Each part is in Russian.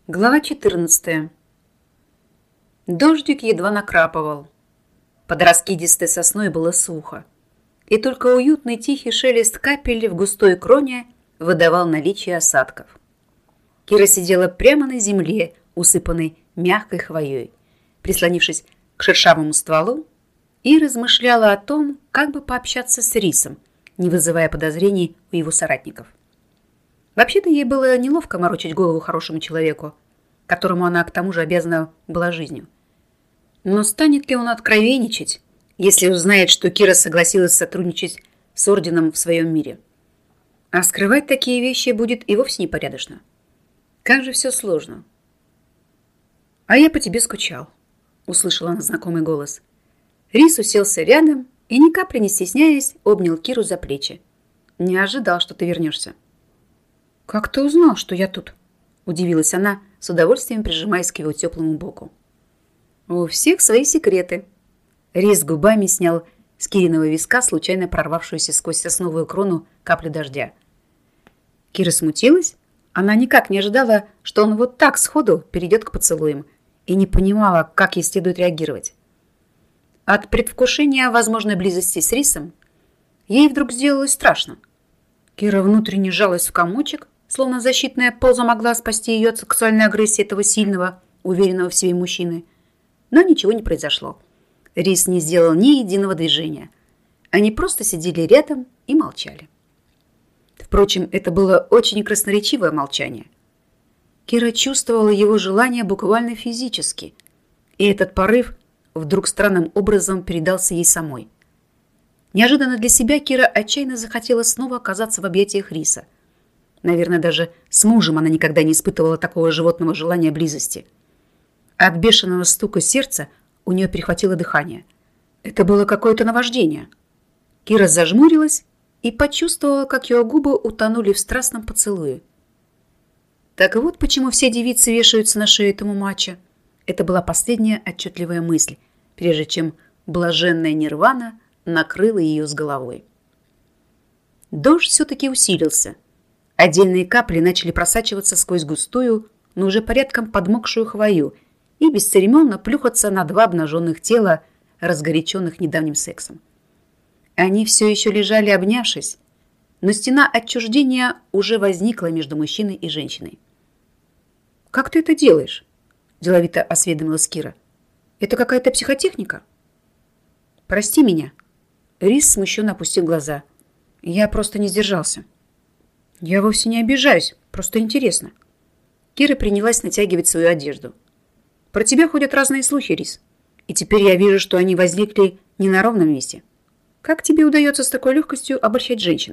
Глава 14. Дождик едва накрапывал. Под раскидистой сосной было сухо, и только уютный тихий шелест капель в густой кроне выдавал наличие осадков. Кира сидела прямо на земле, усыпанной мягкой хвоей, прислонившись к шершавому стволу, и размышляла о том, как бы пообщаться с Рисом, не вызывая подозрений у его соратников. Вообще-то ей было неловко морочить голову хорошему человеку, которому она к тому же обязана была жизнью. Но станет ли он откровенничать, если узнает, что Кира согласилась сотрудничать с Орденом в своем мире? А скрывать такие вещи будет и вовсе непорядочно. Как же все сложно. «А я по тебе скучал», — услышала она знакомый голос. Рис уселся рядом и, ни капли не стесняясь, обнял Киру за плечи. «Не ожидал, что ты вернешься». «Как ты узнал, что я тут?» — удивилась она, с удовольствием прижимаясь к его теплому боку. «У всех свои секреты». Рис губами снял с Кириного виска случайно прорвавшуюся сквозь сосновую крону каплю дождя. Кира смутилась. Она никак не ожидала, что он вот так сходу перейдет к поцелуям, и не понимала, как ей следует реагировать. От предвкушения возможной близости с Рисом ей вдруг сделалось страшно. Кира внутренне сжалась в комочек, словно защитная поза могла спасти ее от сексуальной агрессии этого сильного, уверенного в себе мужчины. Но ничего не произошло. Рис не сделал ни единого движения. Они просто сидели рядом и молчали. Впрочем, это было очень красноречивое молчание. Кира чувствовала его желание буквально физически, и этот порыв вдруг странным образом передался ей самой. Неожиданно для себя Кира отчаянно захотела снова оказаться в объятиях Риса. Наверное, даже с мужем она никогда не испытывала такого животного желания близости. От бешеного стука сердца у нее перехватило дыхание. Это было какое-то наваждение. Кира зажмурилась и почувствовала, как ее губы утонули в страстном поцелуе. Так вот почему все девицы вешаются на шею этому мачо. Это была последняя отчетливая мысль, прежде чем блаженная нирвана накрыла ее с головой. Дождь все-таки усилился. Отдельные капли начали просачиваться сквозь густую, но уже порядком подмокшую хвою и бесцеремонно плюхаться на два обнаженных тела, разгоряченных недавним сексом. Они все еще лежали, обнявшись, но стена отчуждения уже возникла между мужчиной и женщиной. «Как ты это делаешь?» – деловито осведомилась Кира. «Это какая-то психотехника?» «Прости меня». Рис смущенно опустил глаза. «Я просто не сдержался». «Я вовсе не обижаюсь, просто интересно». Кира принялась натягивать свою одежду. «Про тебя ходят разные слухи, Рис, и теперь я вижу, что они возникли не на ровном месте. Как тебе удается с такой легкостью обольщать женщин?»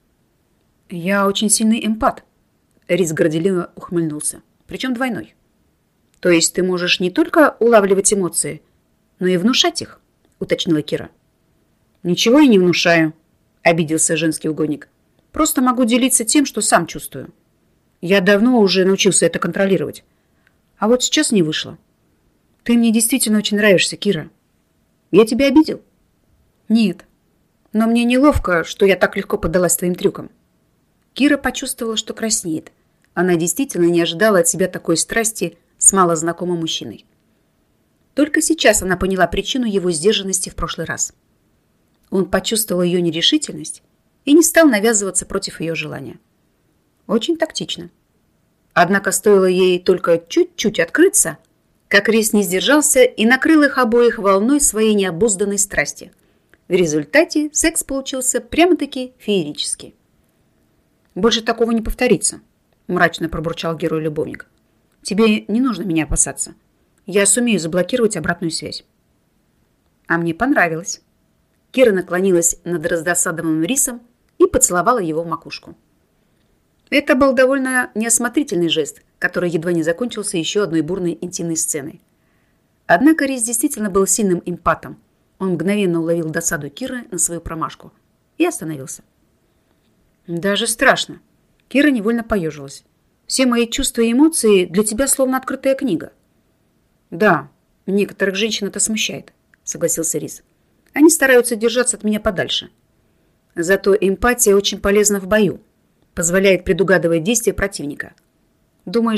«Я очень сильный эмпат», — Рис горделиво ухмыльнулся, причем двойной. «То есть ты можешь не только улавливать эмоции, но и внушать их?» — уточнила Кира. «Ничего я не внушаю», — обиделся женский угодник. «Просто могу делиться тем, что сам чувствую. Я давно уже научился это контролировать. А вот сейчас не вышло. Ты мне действительно очень нравишься, Кира. Я тебя обидел?» «Нет. Но мне неловко, что я так легко поддалась твоим трюкам». Кира почувствовала, что краснеет. Она действительно не ожидала от себя такой страсти с малознакомым мужчиной. Только сейчас она поняла причину его сдержанности в прошлый раз. Он почувствовал ее нерешительность и не стал навязываться против ее желания. Очень тактично. Однако стоило ей только чуть-чуть открыться, как Рис не сдержался и накрыл их обоих волной своей необузданной страсти. В результате секс получился прямо-таки феерический. «Больше такого не повторится», – мрачно пробурчал герой-любовник. «Тебе не нужно меня опасаться. Я сумею заблокировать обратную связь». А мне понравилось. Кира наклонилась над раздосадованным Рисом и поцеловала его в макушку. Это был довольно неосмотрительный жест, который едва не закончился еще одной бурной интимной сценой. Однако Рис действительно был сильным эмпатом. Он мгновенно уловил досаду Киры на свою промашку и остановился. «Даже страшно». Кира невольно поежилась. «Все мои чувства и эмоции для тебя словно открытая книга». «Да, некоторых женщин это смущает», — согласился Рис. «Они стараются держаться от меня подальше. Зато эмпатия очень полезна в бою, позволяет предугадывать действия противника. Думаешь,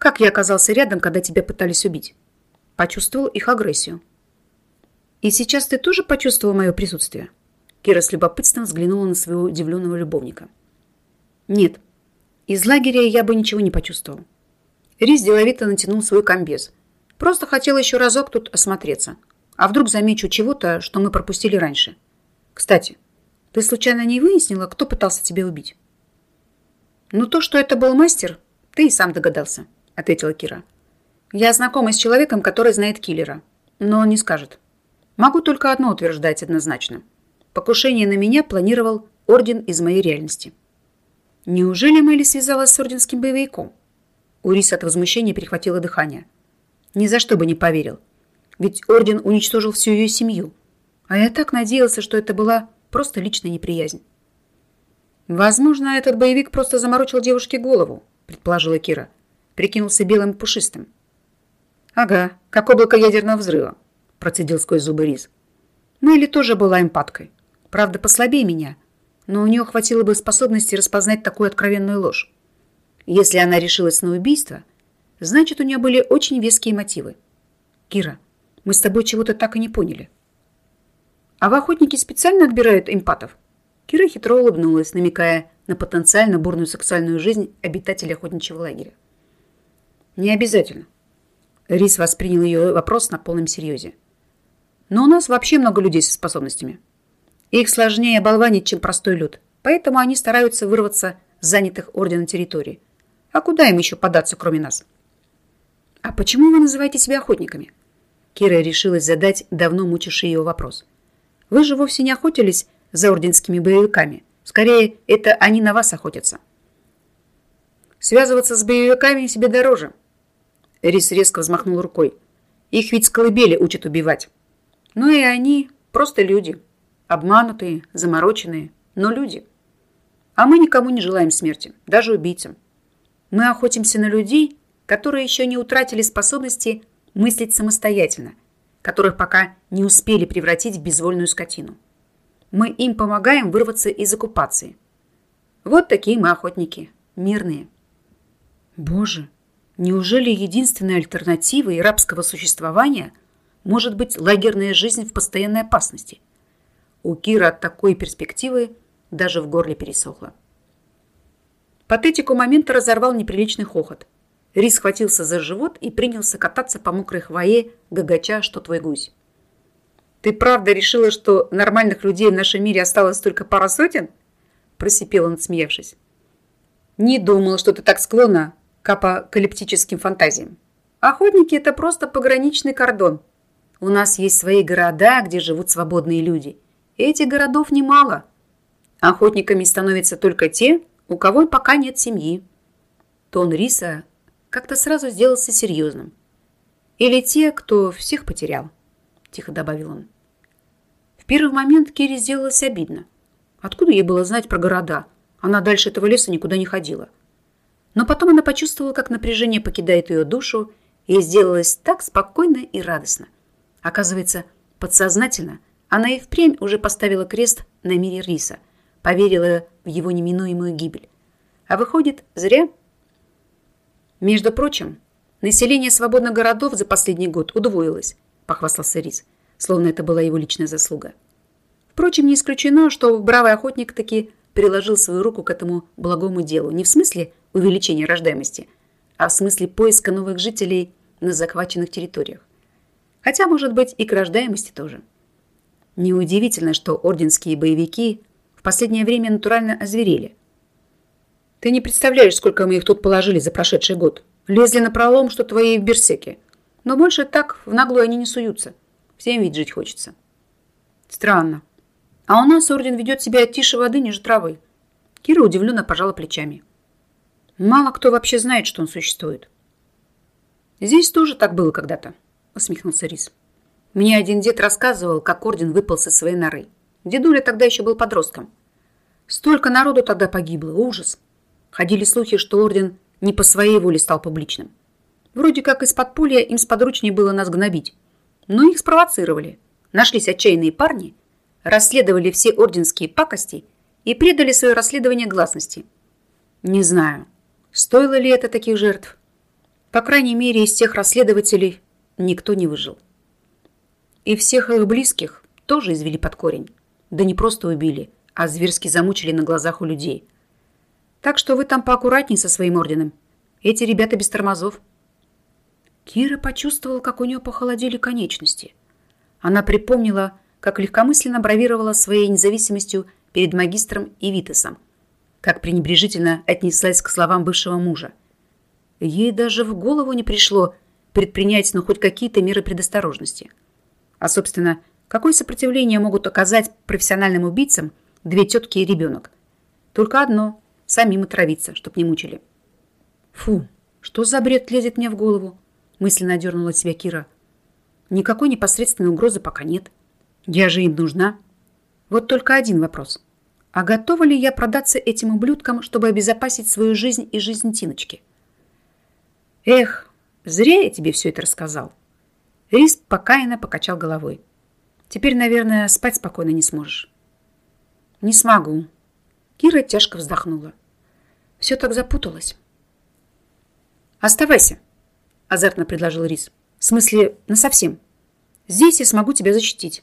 Как я оказался рядом, когда тебя пытались убить? Почувствовал их агрессию. И сейчас ты тоже почувствовал мое присутствие? Кира с любопытством взглянула на своего удивленного любовника. Нет, из лагеря я бы ничего не почувствовал. Рис деловито натянул свой комбез. Просто хотел еще разок тут осмотреться. А вдруг замечу чего-то, что мы пропустили раньше. Кстати, ты случайно не выяснила, кто пытался тебя убить? Ну, то, что это был мастер, ты и сам догадался, ответила Кира. Я знакома с человеком, который знает киллера, но он не скажет. Могу только одно утверждать однозначно. Покушение на меня планировал орден из моей реальности. Неужели Мэлли связалась с орденским боевиком? У Риса от возмущения перехватило дыхание. Ни за что бы не поверил. Ведь орден уничтожил всю ее семью. А я так надеялся, что это была просто личная неприязнь. Возможно, этот боевик просто заморочил девушке голову, предположила Кира. Прикинулся белым и пушистым. Ага, как облако ядерного взрыва, процедил сквозь зубы Рис. Мэлли тоже была эмпаткой. Правда, послабее меня, но у нее хватило бы способности распознать такую откровенную ложь. Если она решилась на убийство, значит, у нее были очень веские мотивы. Кира, мы с тобой чего-то так и не поняли. А в охотники специально отбирают эмпатов? Кира хитро улыбнулась, намекая на потенциально бурную сексуальную жизнь обитателей охотничьего лагеря. Не обязательно. Рис воспринял ее вопрос на полном серьезе. Но у нас вообще много людей со способностями. Их сложнее оболванить, чем простой люд. Поэтому они стараются вырваться с занятых ордена территорий. А куда им еще податься, кроме нас? А почему вы называете себя охотниками? Кира решилась задать давно мучивший ее вопрос. Вы же вовсе не охотились за орденскими боевиками. Скорее, это они на вас охотятся. Связываться с боевиками себе дороже. Рис резко взмахнул рукой. Их ведь с колыбели учат убивать. Ну и они просто люди. Обманутые, замороченные, но люди. А мы никому не желаем смерти, даже убийцам. Мы охотимся на людей, которые еще не утратили способности мыслить самостоятельно, которых пока не успели превратить в безвольную скотину. Мы им помогаем вырваться из оккупации. Вот такие мы охотники, мирные. Боже, неужели единственной альтернативой рабского существования может быть лагерная жизнь в постоянной опасности? У Киры от такой перспективы даже в горле пересохло. Патетику момента разорвал неприличный хохот. Рис схватился за живот и принялся кататься по мокрой хвое, гагача, что твой гусь. «Ты правда решила, что нормальных людей в нашем мире осталось только пара сотен?» Просипел он, смеявшись. «Не думал, что ты так склонна к апокалиптическим фантазиям. Охотники – это просто пограничный кордон. У нас есть свои города, где живут свободные люди. Этих городов немало. Охотниками становятся только те, у кого пока нет семьи». Тон Риса как-то сразу сделался серьезным. «Или те, кто всех потерял», – тихо добавил он. В первый момент Кире сделалось обидно. Откуда ей было знать про города? Она дальше этого леса никуда не ходила. Но потом она почувствовала, как напряжение покидает ее душу, и сделалось так спокойно и радостно. Оказывается, подсознательно она и впрямь уже поставила крест на мире Риса, поверила в его неминуемую гибель. А выходит, зря. Между прочим, население свободных городов за последний год удвоилось, похвастался Рис, словно это была его личная заслуга. Впрочем, не исключено, что бравый охотник таки приложил свою руку к этому благому делу. Не в смысле увеличения рождаемости, а в смысле поиска новых жителей на захваченных территориях. Хотя, может быть, и к рождаемости тоже. Неудивительно, что орденские боевики в последнее время натурально озверели. Ты не представляешь, сколько мы их тут положили за прошедший год. Лезли напролом, что твои в берсеке. Но больше так в наглую они не суются. Всем ведь жить хочется. Странно. А у нас орден ведет себя тише воды, ниже травы. Кира удивленно пожала плечами. Мало кто вообще знает, что он существует. Здесь тоже так было когда-то, усмехнулся Рис. Мне один дед рассказывал, как орден выпался из своей норы. Дедуля тогда еще был подростком. Столько народу тогда погибло. Ужас. Ходили слухи, что орден не по своей воле стал публичным. Вроде как из подполья им сподручнее было нас гнобить. Но их спровоцировали. Нашлись отчаянные парни, расследовали все орденские пакости и предали свое расследование гласности. Не знаю, стоило ли это таких жертв. По крайней мере, из тех расследователей никто не выжил. И всех их близких тоже извели под корень. Да не просто убили, а зверски замучили на глазах у людей. Так что вы там поаккуратней со своим орденом. Эти ребята без тормозов. Кира почувствовала, как у нее похолодели конечности. Она припомнила, как легкомысленно бравировала своей независимостью перед магистром и Витасом, как пренебрежительно отнеслась к словам бывшего мужа. Ей даже в голову не пришло предпринять хоть какие-то меры предосторожности. А, собственно, какое сопротивление могут оказать профессиональным убийцам две тетки и ребенок? Только одно – самим отравиться, чтоб не мучили. Фу, что за бред лезет мне в голову? Мысленно одернула себя Кира. Никакой непосредственной угрозы пока нет. Я же им нужна. Вот только один вопрос. А готова ли я продаться этим ублюдкам, чтобы обезопасить свою жизнь и жизнь Тиночки? Эх, зря я тебе все это рассказал. Рис покаянно покачал головой. Теперь, наверное, спать спокойно не сможешь. Не смогу. Кира тяжко вздохнула. Все так запуталось. Оставайся, азартно предложил Рис. В смысле, насовсем. Здесь я смогу тебя защитить.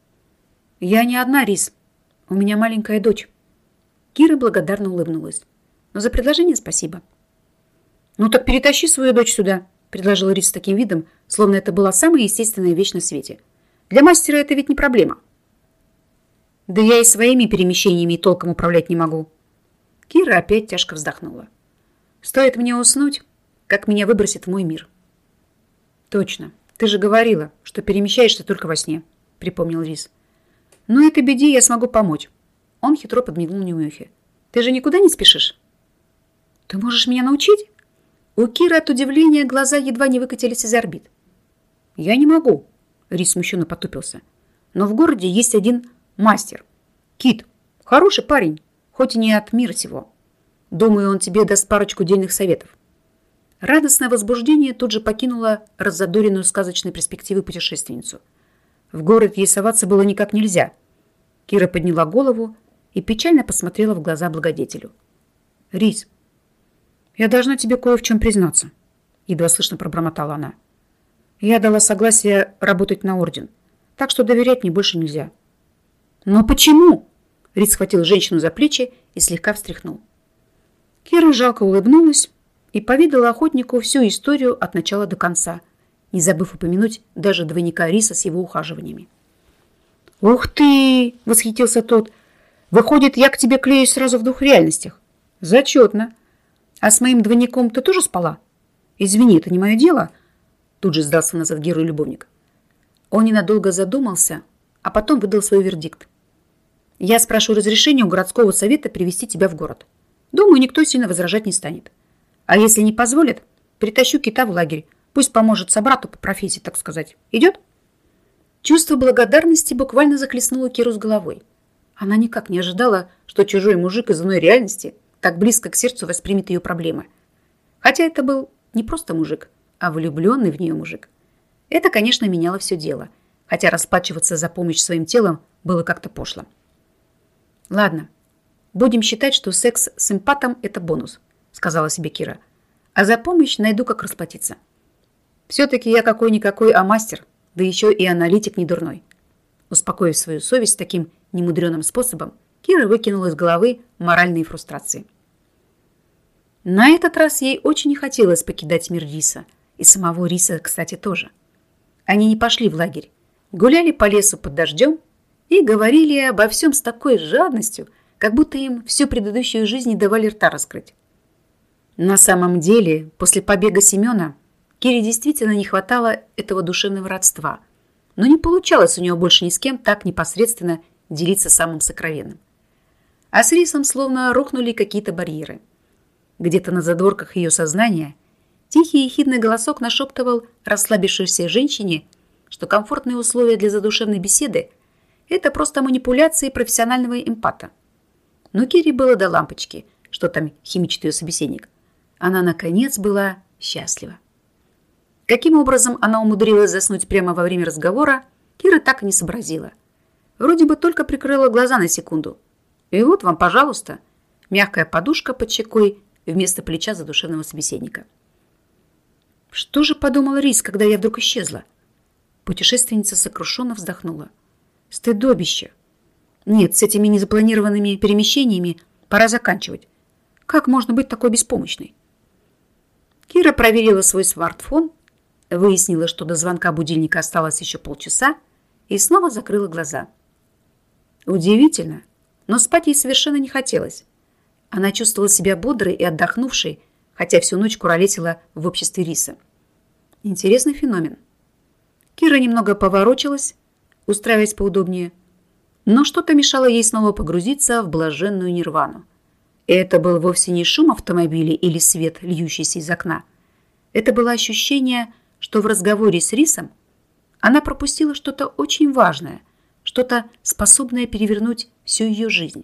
Я не одна, Рис. У меня маленькая дочь. Кира благодарно улыбнулась. Но за предложение спасибо. Ну так перетащи свою дочь сюда, предложил Рис с таким видом, словно это была самая естественная вещь на свете. Для мастера это ведь не проблема. Да я и своими перемещениями толком управлять не могу. Кира опять тяжко вздохнула. Стоит мне уснуть, как меня выбросит в мой мир. Точно. Ты же говорила, что перемещаешься только во сне, припомнил Рис. Ну, этой беде я смогу помочь. Он хитро подмигнул Неумехе. Ты же никуда не спешишь? Ты можешь меня научить? У Киры от удивления глаза едва не выкатились из орбит. Я не могу, Рис смущенно потупился. Но в городе есть один мастер. Кит. Хороший парень, хоть и не от мира сего. Думаю, он тебе даст парочку дельных советов. Радостное возбуждение тут же покинуло раззадоренную сказочной перспективой путешественницу. В город ей соваться было никак нельзя. Кира подняла голову и печально посмотрела в глаза благодетелю. «Рис, я должна тебе кое в чем признаться», — едва слышно пробормотала она. «Я дала согласие работать на орден, так что доверять мне больше нельзя». «Но почему?» — Рис схватил женщину за плечи и слегка встряхнул. Кира жалко улыбнулась и поведала охотнику всю историю от начала до конца, не забыв упомянуть даже двойника Риса с его ухаживаниями. «Ух ты!» — восхитился тот. «Выходит, я к тебе клеюсь сразу в двух реальностях. Зачетно. А с моим двойником ты тоже спала? Извини, это не мое дело». Тут же сдался назад герой-любовник. Он ненадолго задумался, а потом выдал свой вердикт. «Я спрошу разрешения у городского совета привести тебя в город. Думаю, никто сильно возражать не станет. А если не позволит, притащу Кита в лагерь. Пусть поможет собрату по профессии, так сказать. Идет?» Чувство благодарности буквально захлестнуло Киру с головой. Она никак не ожидала, что чужой мужик из иной реальности так близко к сердцу воспримет ее проблемы. Хотя это был не просто мужик, а влюбленный в нее мужик. Это, конечно, меняло все дело, хотя расплачиваться за помощь своим телом было как-то пошло. «Ладно, будем считать, что секс с эмпатом – это бонус», – сказала себе Кира. «А за помощь найду, как расплатиться. Все-таки я какой-никакой, а мастер, да еще и аналитик недурной». Успокоив свою совесть таким немудреным способом, Кира выкинула из головы моральные фрустрации. На этот раз ей очень не хотелось покидать мир Риса. И самого Риса, кстати, тоже. Они не пошли в лагерь, гуляли по лесу под дождем и говорили обо всем с такой жадностью, как будто им всю предыдущую жизнь не давали рта раскрыть. На самом деле, после побега Семена Кире действительно не хватало этого душевного родства, но не получалось у нее больше ни с кем так непосредственно делиться самым сокровенным. А с Рисом словно рухнули какие-то барьеры. Где-то на задворках ее сознания тихий ехидный голосок нашептывал расслабившейся женщине, что комфортные условия для задушевной беседы – это просто манипуляции профессионального эмпата. Но Кире было до лампочки, что там химичит ее собеседник. Она, наконец, была счастлива. Каким образом она умудрилась заснуть прямо во время разговора, Кира так и не сообразила. Вроде бы только прикрыла глаза на секунду. И вот вам, пожалуйста, мягкая подушка под щекой вместо плеча задушевного собеседника. Что же подумал Рис, когда я вдруг исчезла? Путешественница сокрушенно вздохнула. Стыдобище. Нет, с этими незапланированными перемещениями пора заканчивать. Как можно быть такой беспомощной? Кира проверила свой смартфон, выяснила, что до звонка будильника осталось еще полчаса, и снова закрыла глаза. Удивительно, но спать ей совершенно не хотелось. Она чувствовала себя бодрой и отдохнувшей, хотя всю ночь куролесила в обществе Риса. Интересный феномен. Кира немного поворочилась, устраиваясь поудобнее, но что-то мешало ей снова погрузиться в блаженную нирвану. И это был вовсе не шум автомобиля или свет, льющийся из окна. Это было ощущение, что в разговоре с Рисом она пропустила что-то очень важное, что-то, способное перевернуть всю ее жизнь.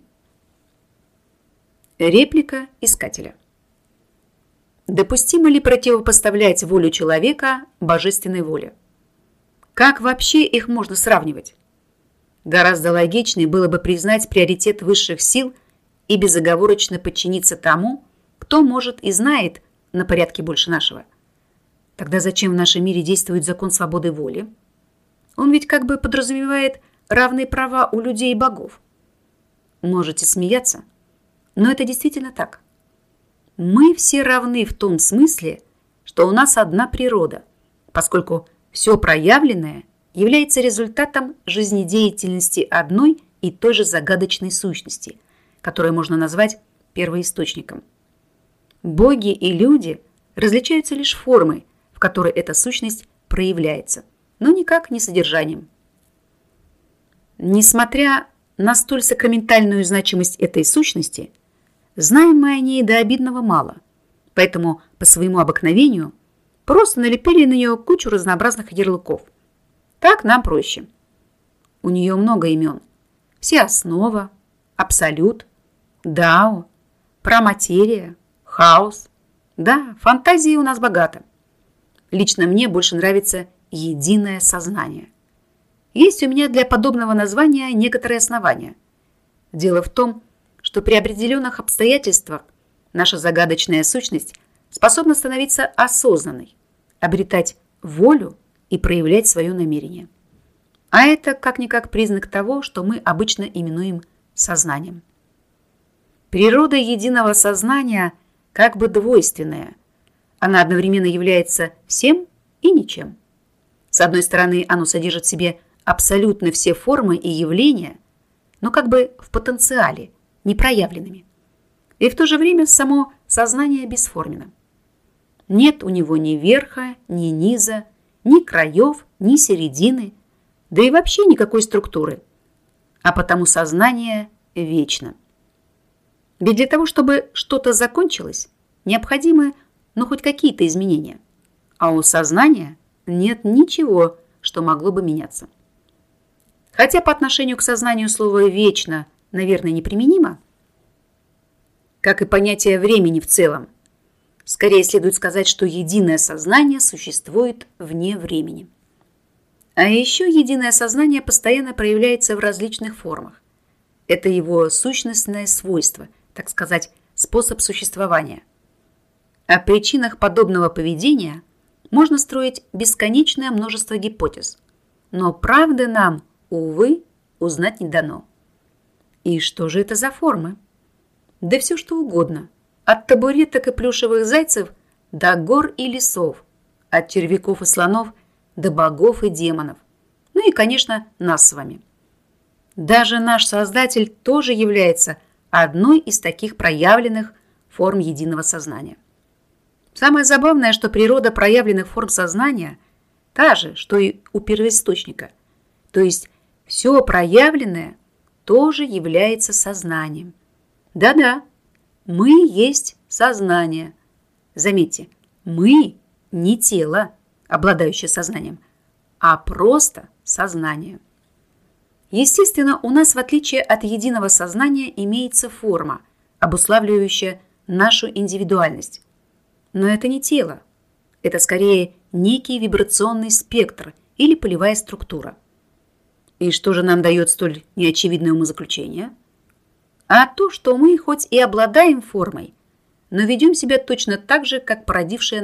Реплика искателя. Допустимо ли противопоставлять волю человека божественной воле? Как вообще их можно сравнивать? Гораздо логичнее было бы признать приоритет высших сил и безоговорочно подчиниться тому, кто может и знает на порядке больше нашего. Тогда зачем в нашем мире действует закон свободы воли? Он ведь как бы подразумевает равные права у людей и богов. Можете смеяться, но это действительно так. Мы все равны в том смысле, что у нас одна природа, поскольку все проявленное является результатом жизнедеятельности одной и той же загадочной сущности, которую можно назвать первоисточником. Боги и люди различаются лишь формой, в которой эта сущность проявляется, но никак не содержанием. Несмотря на столь сакраментальную значимость этой сущности, знаем мы о ней до обидного мало, поэтому по своему обыкновению просто налепили на нее кучу разнообразных ярлыков. Так нам проще. У нее много имен. Всеоснова, абсолют, дао, праматерия, хаос. Да, фантазии у нас богато. Лично мне больше нравится единое сознание. Есть у меня для подобного названия некоторые основания. Дело в том, что при определенных обстоятельствах наша загадочная сущность способна становиться осознанной, обретать волю и проявлять свое намерение. А это как-никак признак того, что мы обычно именуем сознанием. Природа единого сознания как бы двойственная. Она одновременно является всем и ничем. С одной стороны, оно содержит в себе абсолютно все формы и явления, но как бы в потенциале, непроявленными. И в то же время само сознание бесформенно. Нет у него ни верха, ни низа, ни краев, ни середины, да и вообще никакой структуры. А потому сознание вечно. Ведь для того, чтобы что-то закончилось, необходимы, хоть какие-то изменения. А у сознания нет ничего, что могло бы меняться. Хотя по отношению к сознанию слово «вечно», наверное, неприменимо, как и понятие времени в целом. Скорее следует сказать, что единое сознание существует вне времени. А еще единое сознание постоянно проявляется в различных формах. Это его сущностное свойство, так сказать, способ существования. О причинах подобного поведения можно строить бесконечное множество гипотез. Но правды нам, увы, узнать не дано. И что же это за формы? Да все что угодно. От табуреток и плюшевых зайцев до гор и лесов. От червяков и слонов до богов и демонов. Ну и, конечно, нас с вами. Даже наш Создатель тоже является одной из таких проявленных форм единого сознания. Самое забавное, что природа проявленных форм сознания та же, что и у первоисточника. То есть все проявленное тоже является сознанием. Да-да, мы есть сознание. Заметьте, мы не тело, обладающее сознанием, а просто сознание. Естественно, у нас, в отличие от единого сознания, имеется форма, обуславливающая нашу индивидуальность. Но это не тело. Это скорее некий вибрационный спектр или полевая структура. И что же нам дает столь неочевидное умозаключение? А то, что мы хоть и обладаем формой, но ведем себя точно так же, как породившая нас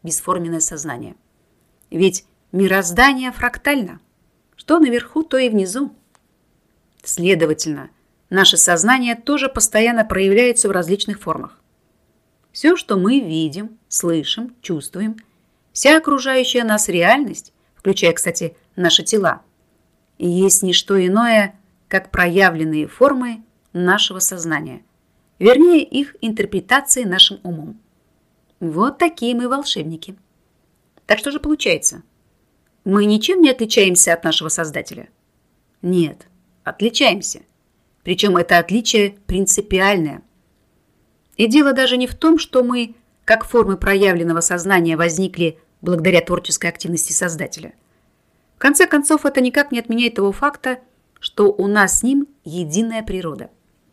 бесформенное сознание. Ведь мироздание фрактально. Что наверху, то и внизу. Следовательно, наше сознание тоже постоянно проявляется в различных формах. Все, что мы видим, слышим, чувствуем, вся окружающая нас реальность, включая, кстати, наши тела, и есть не что иное, как проявленные формы нашего сознания, вернее, их интерпретации нашим умом. Вот такие мы волшебники. Так что же получается? Мы ничем не отличаемся от нашего Создателя? Нет, отличаемся. Причем это отличие принципиальное. И дело даже не в том, что мы, как формы проявленного сознания, возникли благодаря творческой активности Создателя. В конце концов, это никак не отменяет того факта, что у нас с ним единая природа.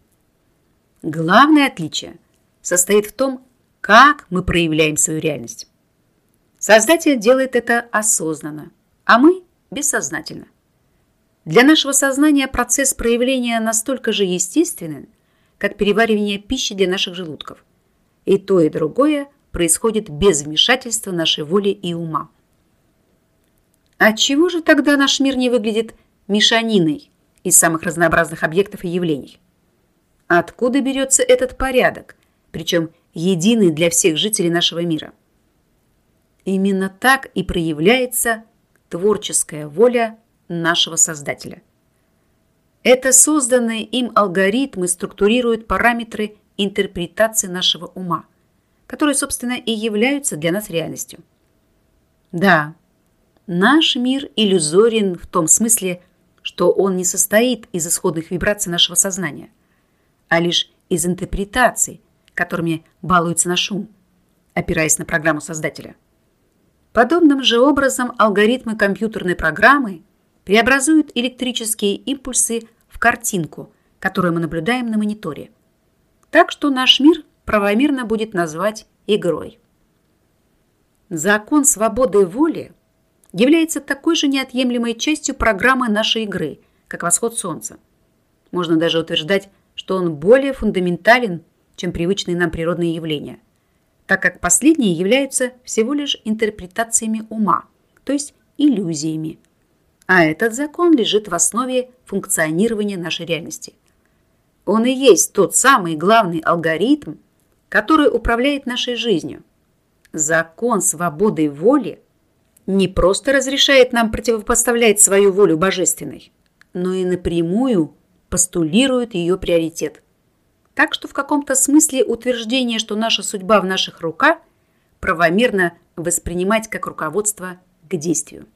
Главное отличие состоит в том, как мы проявляем свою реальность. Создатель делает это осознанно, а мы – бессознательно. Для нашего сознания процесс проявления настолько же естественен, как переваривание пищи для наших желудков. И то, и другое происходит без вмешательства нашей воли и ума. Отчего же тогда наш мир не выглядит мешаниной из самых разнообразных объектов и явлений? Откуда берется этот порядок, причем единый для всех жителей нашего мира? Именно так и проявляется творческая воля нашего Создателя. Это созданные им алгоритмы структурируют параметры интерпретации нашего ума, которые, собственно, и являются для нас реальностью. Да, наш мир иллюзорен в том смысле, что он не состоит из исходных вибраций нашего сознания, а лишь из интерпретаций, которыми балуется наш ум, опираясь на программу Создателя. Подобным же образом алгоритмы компьютерной программы преобразуют электрические импульсы в картинку, которую мы наблюдаем на мониторе. Так что наш мир правомерно будет назвать игрой. Закон свободы воли является такой же неотъемлемой частью программы нашей игры, как восход солнца. Можно даже утверждать, что он более фундаментален, чем привычные нам природные явления, так как последние являются всего лишь интерпретациями ума, то есть иллюзиями. А этот закон лежит в основе функционирования нашей реальности. Он и есть тот самый главный алгоритм, который управляет нашей жизнью. Закон свободы воли не просто разрешает нам противопоставлять свою волю божественной, но и напрямую постулирует ее приоритет. Так что в каком-то смысле утверждение, что наша судьба в наших руках, правомерно воспринимать как руководство к действию.